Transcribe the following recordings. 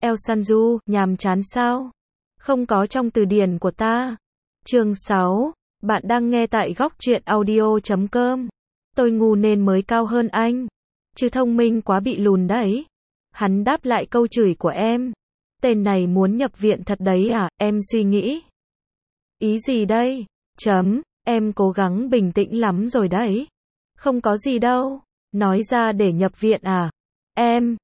El Sanju, nhàm chán sao? Không có trong từ điển của ta. Chương 6. Bạn đang nghe tại góc truyện audio.com. Tôi ngu nên mới cao hơn anh. Chứ thông minh quá bị lùn đấy. Hắn đáp lại câu chửi của em. Tên này muốn nhập viện thật đấy à? Em suy nghĩ. Ý gì đây? Em cố gắng bình tĩnh lắm rồi đấy. Không có gì đâu. Nói ra để nhập viện à? Em.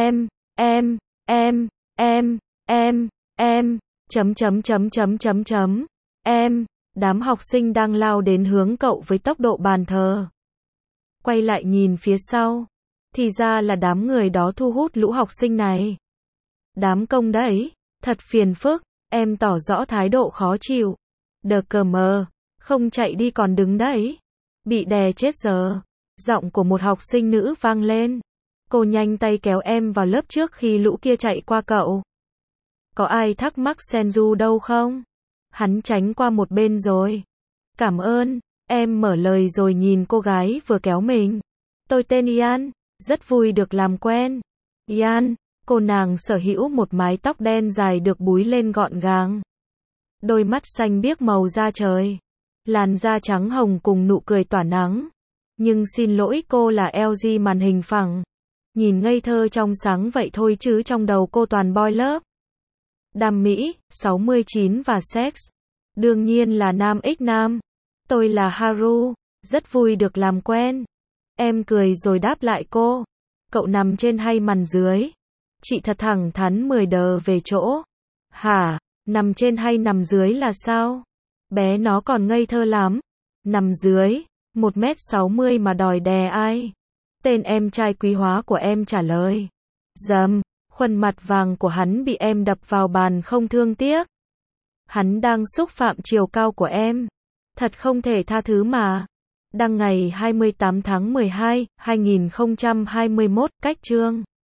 Đám học sinh đang lao đến hướng cậu với tốc độ bàn thờ. Quay lại nhìn phía sau. Thì ra là đám người đó thu hút lũ học sinh này. Đám công đấy. Thật phiền phức. Em tỏ rõ thái độ khó chịu. Đờ cờ mờ. Không chạy đi còn đứng đấy. Bị đè chết giờ. Giọng của một học sinh nữ vang lên. Cô nhanh tay kéo em vào lớp trước khi lũ kia chạy qua cậu. Có ai thắc mắc Senju đâu không? Hắn tránh qua một bên rồi. Cảm ơn. Em mở lời rồi nhìn cô gái vừa kéo mình. Tôi tên Ian. Rất vui được làm quen. Ian. Cô nàng sở hữu một mái tóc đen dài được búi lên gọn gàng. Đôi mắt xanh biếc màu da trời. Làn da trắng hồng cùng nụ cười tỏa nắng. Nhưng xin lỗi, cô là LG màn hình phẳng. Nhìn ngây thơ trong sáng vậy thôi chứ trong đầu cô toàn boy love. Đam mỹ, 69 và sex. Đương nhiên là nam x nam. Tôi là Haru. Rất vui được làm quen. Em cười rồi đáp lại cô. Cậu nằm trên hay nằm dưới? Chị thật thẳng thắn 10 đờ về chỗ. Hả? Nằm trên hay nằm dưới là sao? Bé nó còn ngây thơ lắm. Nằm dưới. 1m60 mà đòi đè ai? Tên em trai quý hóa của em trả lời. Khuôn mặt vàng của hắn bị em đập vào bàn không thương tiếc. Hắn đang xúc phạm chiều cao của em. Thật không thể tha thứ mà. Đăng ngày 28 tháng 12, 2021, cách chương.